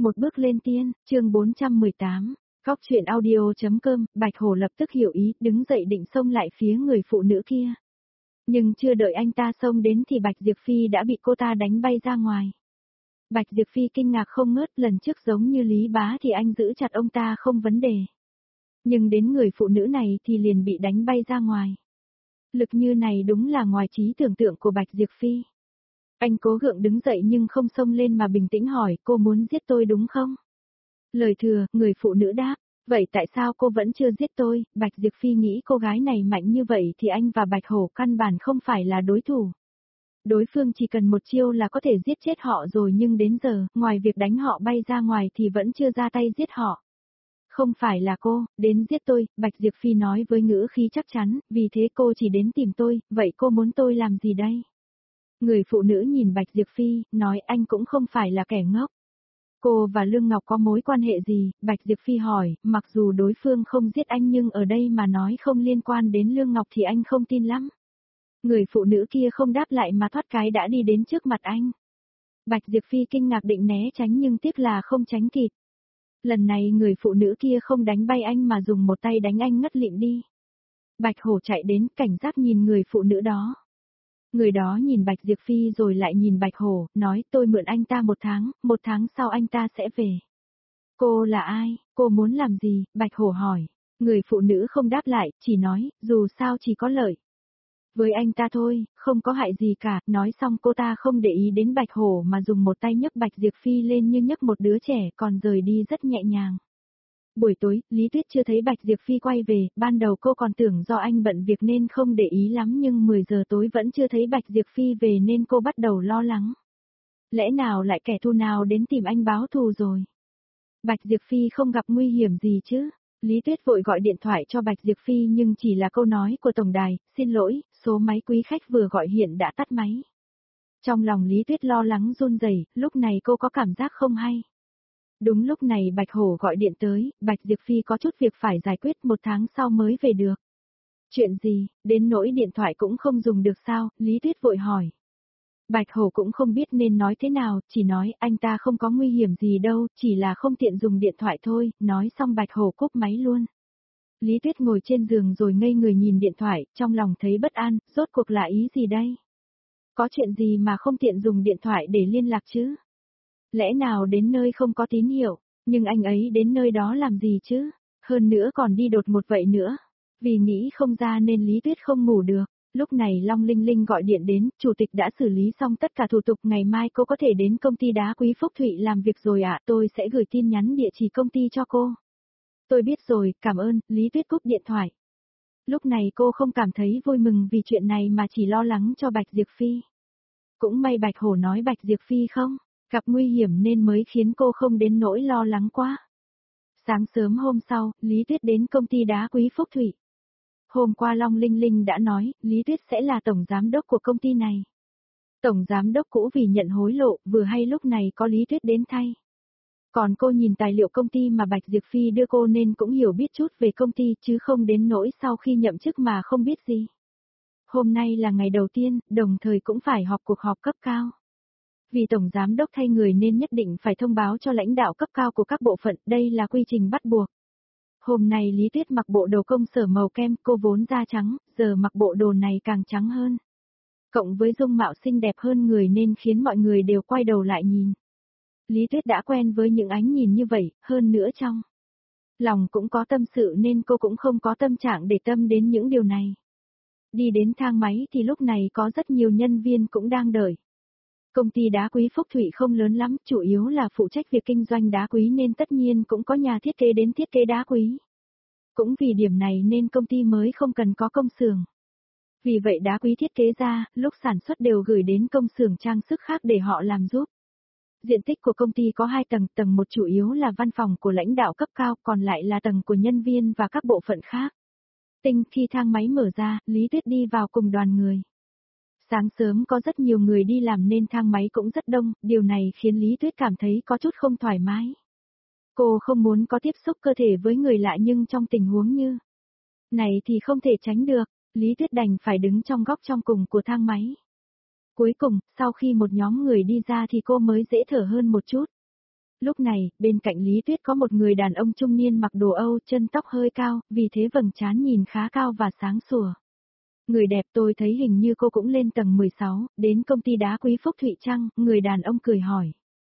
Một bước lên tiên, chương 418. Góc truyện audio.com, Bạch Hổ lập tức hiểu ý, đứng dậy định xông lại phía người phụ nữ kia. Nhưng chưa đợi anh ta xông đến thì Bạch Diệp Phi đã bị cô ta đánh bay ra ngoài. Bạch Diệp Phi kinh ngạc không ngớt, lần trước giống như Lý Bá thì anh giữ chặt ông ta không vấn đề. Nhưng đến người phụ nữ này thì liền bị đánh bay ra ngoài. Lực như này đúng là ngoài trí tưởng tượng của Bạch Diệp Phi. Anh cố gượng đứng dậy nhưng không xông lên mà bình tĩnh hỏi, cô muốn giết tôi đúng không? Lời thừa, người phụ nữ đáp, vậy tại sao cô vẫn chưa giết tôi? Bạch Diệp Phi nghĩ cô gái này mạnh như vậy thì anh và Bạch Hổ căn bản không phải là đối thủ. Đối phương chỉ cần một chiêu là có thể giết chết họ rồi, nhưng đến giờ, ngoài việc đánh họ bay ra ngoài thì vẫn chưa ra tay giết họ. Không phải là cô, đến giết tôi, Bạch Diệp Phi nói với ngữ khí chắc chắn, vì thế cô chỉ đến tìm tôi, vậy cô muốn tôi làm gì đây? Người phụ nữ nhìn Bạch Diệp Phi, nói anh cũng không phải là kẻ ngốc. Cô và Lương Ngọc có mối quan hệ gì? Bạch Diệp Phi hỏi, mặc dù đối phương không giết anh nhưng ở đây mà nói không liên quan đến Lương Ngọc thì anh không tin lắm. Người phụ nữ kia không đáp lại mà thoát cái đã đi đến trước mặt anh. Bạch Diệp Phi kinh ngạc định né tránh nhưng tiếc là không tránh kịp. Lần này người phụ nữ kia không đánh bay anh mà dùng một tay đánh anh ngất lịm đi. Bạch Hổ chạy đến cảnh giác nhìn người phụ nữ đó. Người đó nhìn Bạch Diệp Phi rồi lại nhìn Bạch Hổ, nói tôi mượn anh ta một tháng sau anh ta sẽ về. Cô là ai, cô muốn làm gì, Bạch Hổ hỏi. Người phụ nữ không đáp lại, chỉ nói, dù sao chỉ có lợi. Với anh ta thôi, không có hại gì cả, nói xong cô ta không để ý đến Bạch Hổ mà dùng một tay nhấc Bạch Diệp Phi lên như nhấc một đứa trẻ, còn rời đi rất nhẹ nhàng. Buổi tối, Lý Tuyết chưa thấy Bạch Diệp Phi quay về, ban đầu cô còn tưởng do anh bận việc nên không để ý lắm nhưng 10 giờ tối vẫn chưa thấy Bạch Diệp Phi về nên cô bắt đầu lo lắng. Lẽ nào lại kẻ thù nào đến tìm anh báo thù rồi? Bạch Diệp Phi không gặp nguy hiểm gì chứ? Lý Tuyết vội gọi điện thoại cho Bạch Diệp Phi nhưng chỉ là câu nói của tổng đài, xin lỗi, số máy quý khách vừa gọi hiện đã tắt máy. Trong lòng Lý Tuyết lo lắng run rẩy, lúc này cô có cảm giác không hay. Đúng lúc này Bạch Hổ gọi điện tới, Bạch Diệp Phi có chút việc phải giải quyết, một tháng sau mới về được. Chuyện gì, đến nỗi điện thoại cũng không dùng được sao, Lý Tuyết vội hỏi. Bạch Hổ cũng không biết nên nói thế nào, chỉ nói anh ta không có nguy hiểm gì đâu, chỉ là không tiện dùng điện thoại thôi, nói xong Bạch Hổ cúp máy luôn. Lý Tuyết ngồi trên giường rồi ngây người nhìn điện thoại, trong lòng thấy bất an, rốt cuộc là ý gì đây? Có chuyện gì mà không tiện dùng điện thoại để liên lạc chứ? Lẽ nào đến nơi không có tín hiệu, nhưng anh ấy đến nơi đó làm gì chứ? Hơn nữa còn đi đột một vậy nữa. Vì nghĩ không ra nên Lý Tuyết không ngủ được. Lúc này Long Linh Linh gọi điện đến, chủ tịch đã xử lý xong tất cả thủ tục, ngày mai cô có thể đến công ty đá quý Phúc Thụy làm việc rồi ạ, tôi sẽ gửi tin nhắn địa chỉ công ty cho cô. Tôi biết rồi, cảm ơn, Lý Tuyết cúp điện thoại. Lúc này cô không cảm thấy vui mừng vì chuyện này mà chỉ lo lắng cho Bạch Diệp Phi. Cũng may Bạch Hổ nói Bạch Diệp Phi không gặp nguy hiểm nên mới khiến cô không đến nỗi lo lắng quá. Sáng sớm hôm sau, Lý Tuyết đến công ty đá quý Phúc Thụy. Hôm qua Long Linh Linh đã nói, Lý Tuyết sẽ là tổng giám đốc của công ty này. Tổng giám đốc cũ vì nhận hối lộ, vừa hay lúc này có Lý Tuyết đến thay. Còn cô nhìn tài liệu công ty mà Bạch Diệp Phi đưa cô nên cũng hiểu biết chút về công ty chứ không đến nỗi sau khi nhậm chức mà không biết gì. Hôm nay là ngày đầu tiên, đồng thời cũng phải họp cuộc họp cấp cao. Vì tổng giám đốc thay người nên nhất định phải thông báo cho lãnh đạo cấp cao của các bộ phận, đây là quy trình bắt buộc. Hôm nay Lý Tuyết mặc bộ đồ công sở màu kem, cô vốn da trắng, giờ mặc bộ đồ này càng trắng hơn. Cộng với dung mạo xinh đẹp hơn người nên khiến mọi người đều quay đầu lại nhìn. Lý Tuyết đã quen với những ánh nhìn như vậy, hơn nữa trong lòng cũng có tâm sự nên cô cũng không có tâm trạng để tâm đến những điều này. Đi đến thang máy thì lúc này có rất nhiều nhân viên cũng đang đợi. Công ty đá quý Phúc Thụy không lớn lắm, chủ yếu là phụ trách việc kinh doanh đá quý nên tất nhiên cũng có nhà thiết kế đến thiết kế đá quý. Cũng vì điểm này nên công ty mới không cần có công xưởng. Vì vậy đá quý thiết kế ra, lúc sản xuất đều gửi đến công xưởng trang sức khác để họ làm giúp. Diện tích của công ty có 2 tầng, tầng 1 chủ yếu là văn phòng của lãnh đạo cấp cao, còn lại là tầng của nhân viên và các bộ phận khác. Khi thang máy mở ra, Lý Tuyết đi vào cùng đoàn người. Sáng sớm có rất nhiều người đi làm nên thang máy cũng rất đông, điều này khiến Lý Tuyết cảm thấy có chút không thoải mái. Cô không muốn có tiếp xúc cơ thể với người lạ nhưng trong tình huống như này thì không thể tránh được, Lý Tuyết đành phải đứng trong góc trong cùng của thang máy. Cuối cùng, sau khi một nhóm người đi ra thì cô mới dễ thở hơn một chút. Lúc này, bên cạnh Lý Tuyết có một người đàn ông trung niên mặc đồ Âu, chân tóc hơi cao, vì thế vầng trán nhìn khá cao và sáng sủa. Người đẹp, tôi thấy hình như cô cũng lên tầng 16, đến công ty đá quý Phúc Thụy Trăng, người đàn ông cười hỏi.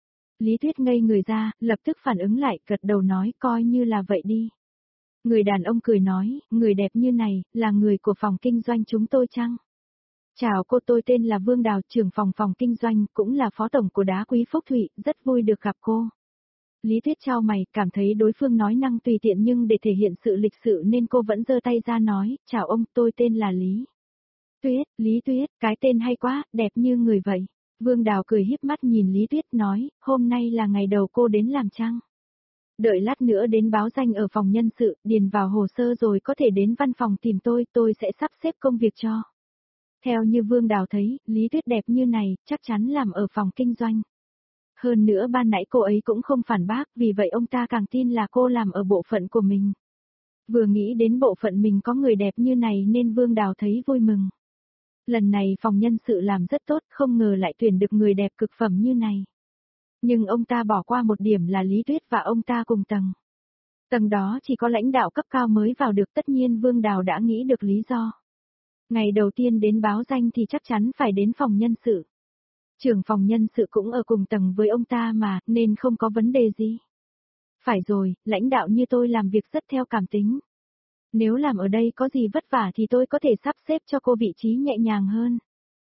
Lý Tuyết ngây người ra, lập tức phản ứng lại, gật đầu nói coi như là vậy đi. Người đàn ông cười nói, người đẹp như này, là người của phòng kinh doanh chúng tôi chăng? Chào cô, tôi tên là Vương Đào, trưởng phòng kinh doanh, cũng là phó tổng của đá quý Phúc Thụy, rất vui được gặp cô. Lý Tuyết chau mày, cảm thấy đối phương nói năng tùy tiện nhưng để thể hiện sự lịch sự nên cô vẫn giơ tay ra nói, chào ông, tôi tên là Lý Tuyết, Lý Tuyết, cái tên hay quá, đẹp như người vậy. Vương Đào cười híp mắt nhìn Lý Tuyết nói, hôm nay là ngày đầu cô đến làm chăng? Đợi lát nữa đến báo danh ở phòng nhân sự, điền vào hồ sơ rồi có thể đến văn phòng tìm tôi sẽ sắp xếp công việc cho. Theo như Vương Đào thấy, Lý Tuyết đẹp như này, chắc chắn làm ở phòng kinh doanh. Hơn nữa ban nãy cô ấy cũng không phản bác, vì vậy ông ta càng tin là cô làm ở bộ phận của mình. Vừa nghĩ đến bộ phận mình có người đẹp như này nên Vương Đào thấy vui mừng. Lần này phòng nhân sự làm rất tốt, không ngờ lại tuyển được người đẹp cực phẩm như này. Nhưng ông ta bỏ qua một điểm là Lý Tuyết và ông ta cùng tầng. Tầng đó chỉ có lãnh đạo cấp cao mới vào được, tất nhiên Vương Đào đã nghĩ được lý do. Ngày đầu tiên đến báo danh thì chắc chắn phải đến phòng nhân sự. Trưởng phòng nhân sự cũng ở cùng tầng với ông ta mà, nên không có vấn đề gì. Phải rồi, lãnh đạo như tôi làm việc rất theo cảm tính. Nếu làm ở đây có gì vất vả thì tôi có thể sắp xếp cho cô vị trí nhẹ nhàng hơn.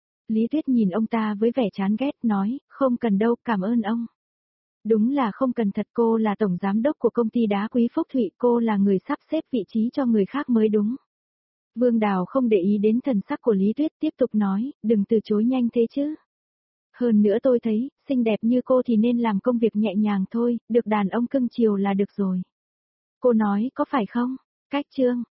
Lý Tuyết nhìn ông ta với vẻ chán ghét nói, không cần đâu, cảm ơn ông. Đúng là không cần thật, cô là tổng giám đốc của công ty đá quý Phúc Thụy, cô là người sắp xếp vị trí cho người khác mới đúng. Vương Đào không để ý đến thần sắc của Lý Tuyết, tiếp tục nói, đừng từ chối nhanh thế chứ. Hơn nữa tôi thấy, xinh đẹp như cô thì nên làm công việc nhẹ nhàng thôi, được đàn ông cưng chiều là được rồi. Cô nói có phải không? Cách chương